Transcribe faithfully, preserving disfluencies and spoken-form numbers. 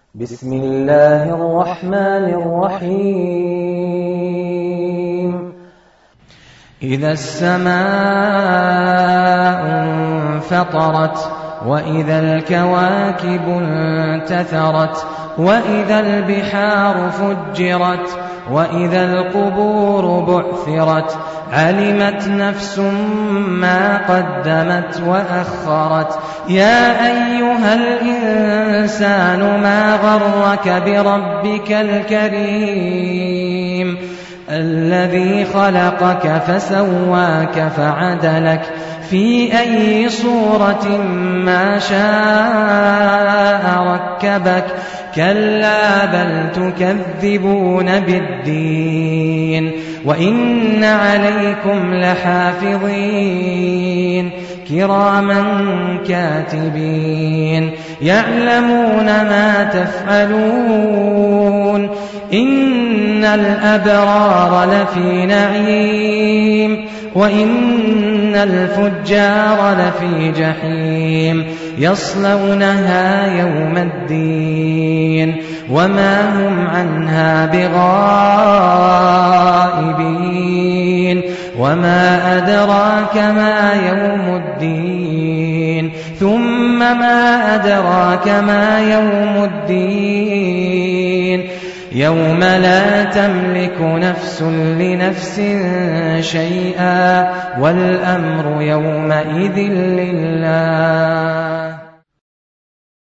بسم الله الرحمن الرحيم إذا السماء انفطرت وإذا الكواكب انتثرت وإذا البحار فجرت وإذا القبور بعثرت علمت نفس ما قدمت وأخرت يا أيها الإنسان ما غرك بربك الكريم الذي خلقك فسواك فعدلك في أي صورة ما شاء ركبك كلا بل تكذبون بالدين وإن عليكم لحافظين كراما كاتبين يعلمون ما تفعلون إن الأبرار لفي نعيم وإن الفجار لفي جحيم يصلونها يوم الدين وما هم عنها بغائبين وما أدراك ما يوم الدين ثم ما أدراك ما يوم الدين يوم لا تملك نفس لنفس شيئا والأمر يومئذ لله.